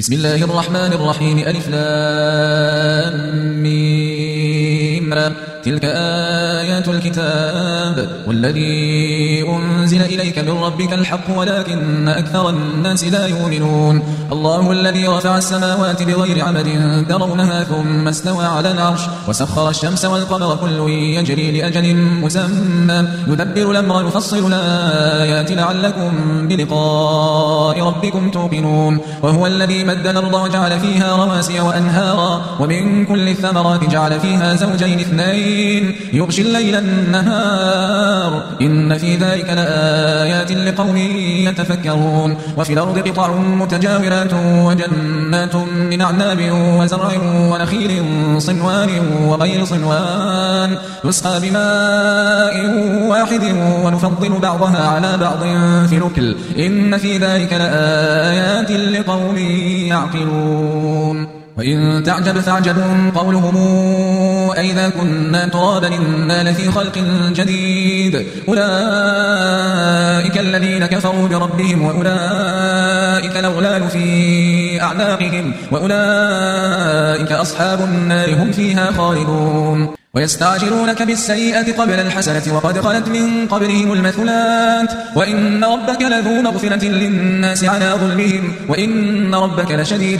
بسم الله الرحمن الرحيم. ألف لام ميم. تلك آيات الكتاب والذي أنزل إليك من ربك الحق ولكن أكثر الناس لا يؤمنون. الله الذي رفع السماوات بغير عمد ترونها ثم استوى على العرش وسخر الشمس والقمر كل يجري لأجل مسمى يدبر الأمر يفصل الآيات لعلكم بلقاء ربكم توقنون. وهو الذي مد الأرض وجعل فيها رواسي وأنهارا ومن كل الثمرات جعل فيها زوجين اثنين يغشي الليل النهار إن في ذلك لآيات لقوم يتفكرون. وفي الأرض قطع متجاورات وجنات من أعناب وزرع ونخيل صنوان وغير صنوان يسقى بماء واحد ونفضل بعضها على بعض في الأكل إن في ذلك لآيات لقوم يعقلون. وإن تعجب فاعجب قولهم أئذا كنا ترابا إنا لفي خلق جديد أولئك الذين كفروا بربهم وأولئك الأغلال في أعناقهم وأولئك أصحاب النار هم فيها خالدون. ويستعجلونك بالسيئة قبل الحسنة وقد خلت من قبلهم المثلات وإن ربك لذو مغفرة للناس على ظلمهم وإن ربك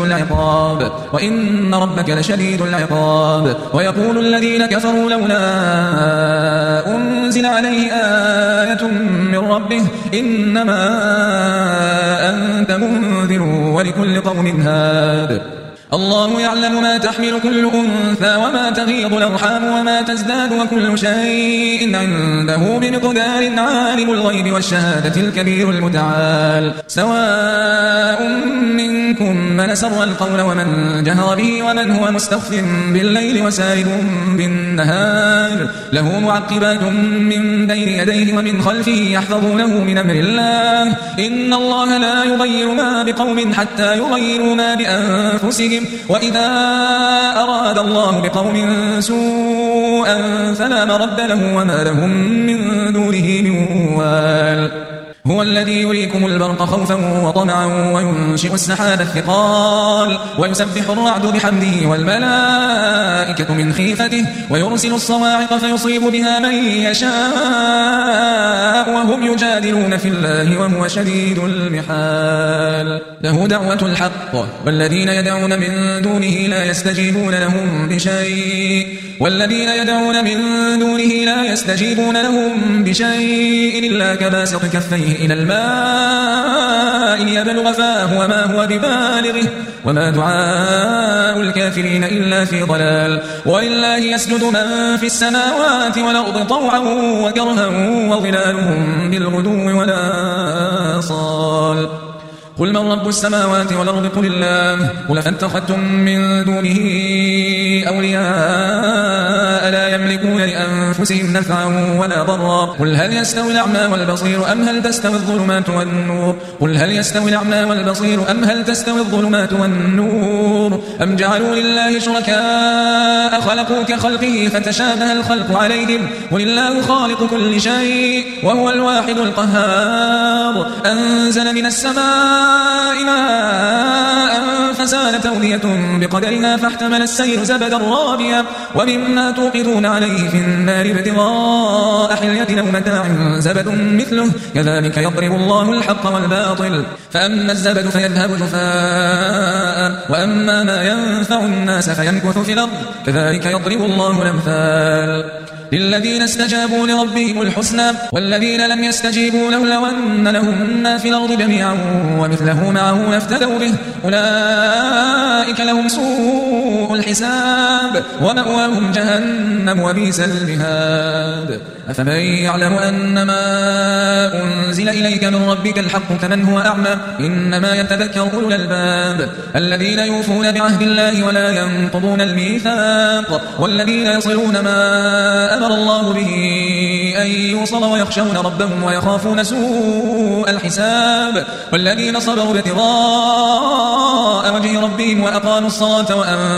لشديد العقاب. ويقول الذين كفروا لولا أنزل عليه آية من ربه إنما أنت منذر ولكل قوم هاد. الله يعلم ما تحمل كل أنثى وما تغيض الأرحام وما تزداد وكل شيء عنده بمقدار. عالم الغيب والشهادة الكبير المتعال. سواء منكم من سر القول ومن جهر به ومن هو مستخف بالليل وسارد بالنهار له معقبات من بين يديه ومن خلفه يحفظونه من أمر الله إن الله لا يغير ما بقوم حتى يغيروا ما بأنفسهم وإذا أراد الله بقوم سوءا فلا مرد له وما لهم من دونه من وال. هو الذي يريكم البرق خوفا وطمعا وينشئ السحاب الثقال ويسبح الرعد بحمده والملائكة من خيفته ويرسل الصواعق فيصيب بها من يشاء وهم يجادلون في الله وهو شديد المحال. له دعوة الحق والذين يدعون من دونه لا يستجيبون لهم بشيء إلا كباسط كفيه إلى الماء ليبلغ فاه وما هو ببالغه وما دعاء الكافرين إلا في ضلال. ولله يسجد من في السماوات والأرض طوعا وكرها وظلالهم بالغدو والآصال. قل من رب السماوات والأرض قل الله قل فاتخذتم من دونه أولياء لا يملكون لأنفسهم نفعا ولا ضرا. قل هل يستوي الأعمى والبصير أم هل تستوي الظلمات والنور أم جعلوا لله شركاء خلقوا كخلقه فتشابه الخلق عليهم قل الله خالق كل شيء وهو الواحد القهار. أنزل من السماء ماء فسالت أودية بقدرها فاحتمل السيل زبدا رابيا ومما توقدون عليه في النار ابتغاء حلية أو متاع زبد مثله كذلك يضرب الله الحق والباطل فأما الزبد فيذهب جفاء وأما ما ينفع الناس فيمكث في الأرض كذلك يضرب الله الأمثال. للذين استجابوا لربهم الحسنى والذين لم يستجيبوا له لو أن لهم ما في الأرض جميعا ومثله معه لافتدوا به أولئك لهم سوء الحساب ومأواهم جهنم وبئس المهاد. أفمن يعلم أنما أنزل إليك من ربك الحق كمن هو أعمى إنما يتذكر أولو الألباب الذين يوفون بعهد الله ولا ينقضون الميثاق والذين يصلون ما أمر الله به أن يوصل ويخشون ربهم ويخافون سوء الحساب والذين صبروا ابتغاء وجه ربهم وأقاموا الصلاة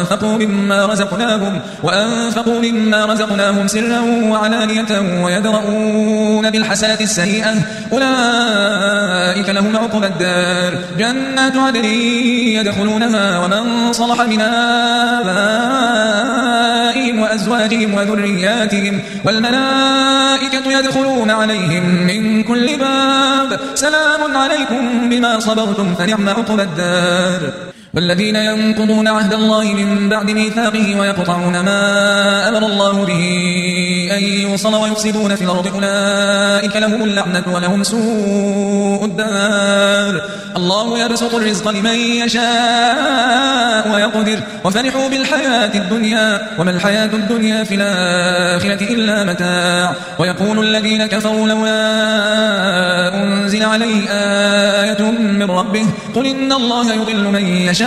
وأنفقوا مما رزقناهم سرا وعلانية ويدرؤون بالحسنة السيئة أولئك لهم عقبى الدار جنات عدن يدخلونها ومن صلح من آبائهم وأزواجهم وذرياتهم والملائكة يدخلون عليهم من كل باب سلام عليكم بما صبرتم فنعم عقبى الدار والذين ينقضون عهد الله من بعد ميثاقه ويقطعون ما أمر الله به أن يوصل ويفسدون في الأرض أولئك لهم اللعنة ولهم سوء الدار الله يبسط الرزق لمن يشاء ويقدر وفرحوا بالحياة الدنيا وما الحياة الدنيا في الآخرة إلا متاع ويقول الذين كفروا لولا أنزل عليه آية من ربه قل إن الله يضل من يشاء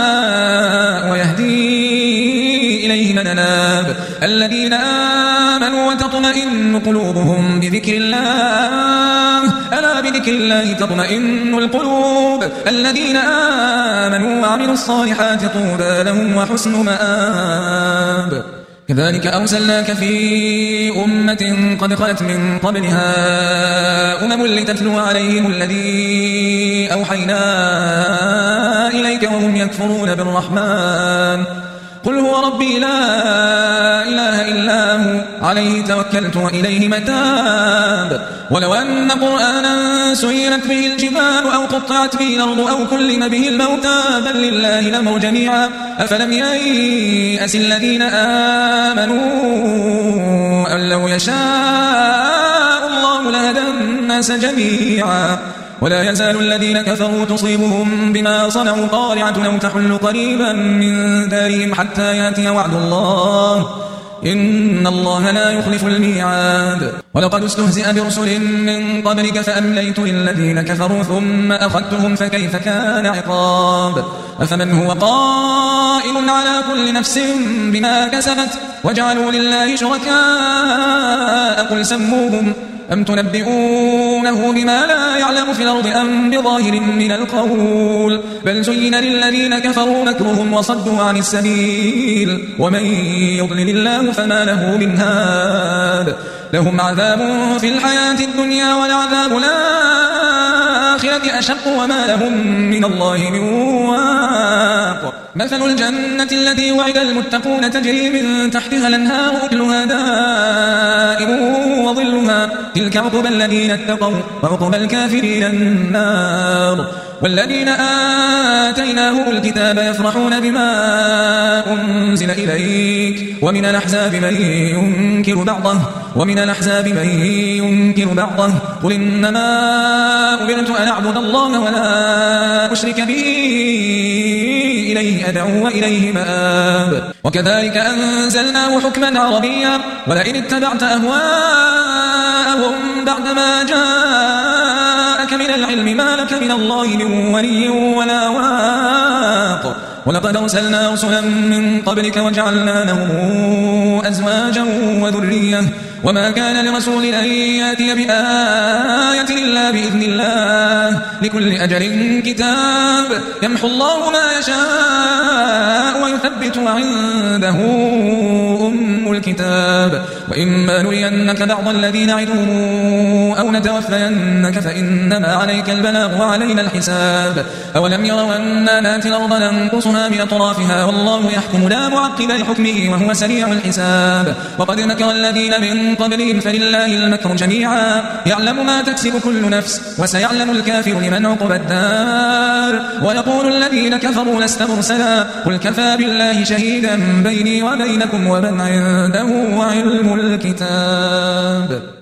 ويهدي إليه من أناب الذين آمنوا وتطمئن قلوبهم بذكر الله ألا بذكر الله تطمئن القلوب الذين آمنوا وعملوا الصالحات طوبى لهم وحسن مآب كذلك أرسلناك في أمة قد خلت من قبلها لتتلو عليهم الذي أوحينا إليك وهم يكفرون بالرحمن قل هو ربي لا إله إلا هو عليه توكلت وإليه متاب ولو أن قرآنا سيرت به الجبال أو قطعت به الأرض أو كلم به الموتى بل لله الأمر جميعا أفلم ييأس الذين آمنوا أن لو يشاء الله لهدى الناس جميعا ولا يزال الذين كفروا تصيبهم بما صنعوا قارعة أو تحل قريبا من دارهم حتى يأتي وعد الله إن الله لا يخلف الميعاد ولقد استهزئ برسل من قبلك فأمليت للذين كفروا ثم أخذتهم فكيف كان عقاب أفمن هو قائم على كل نفس بما كسبت وجعلوا لله شركاء قل سموهم أم تنبئونه بما لا يعلم في الأرض أم بظاهر من القول بل زين للذين كفروا مكرهم وصدوا عن السبيل ومن يضلل الله فما له من هاد لهم عذاب في الحياة الدنيا والعذاب الآخرة أشق وما لهم من الله من واق مثل الجنة التي وعد المتقون تجري من تحتها الأنهار أكلها دائم وظلها تلك عقبى الذين اتقوا وعقبى الكافرين النار والذين آتيناهم الكتاب يفرحون بما أنزل إليك ومن الأحزاب من ينكر بعضه قل إنما أمرت أن أعبد الله ولا أشرك به إليه أدعو وإليه مآب وكذلك أنزلناه حكما عربيا ولئن اتبعت أهواءهم بعدما جاءك من العلم ما لك من الله من ولي ولا واق ولقد أرسلنا رسلا من قبلك وجعلنا لهم أزواجا وذرية وما كان لرسول أن يأتي بآية إلا بإذن الله لكل أجل كتاب يمحو الله ما يشاء ويثبت عنده أم الكتاب وإما نرينك بعض الذي نعدهم أو نتوفينك فإنما عليك البلاغ وعلينا الحساب أولم يروا أنا نأتي الأرض ننقصها من أطرافها والله يحكم لا معقب لحكمه وهو سريع الحساب وقد مكر الذين من قبلهم فلله المكر جميعا يعلم ما تكسب كل نفس وسيعلم الكافر لمن عقبى الدار ويقول الذين كفروا لست مرسلا قل كفى بالله شهيدا بيني وبينكم ومن عنده علم الكتاب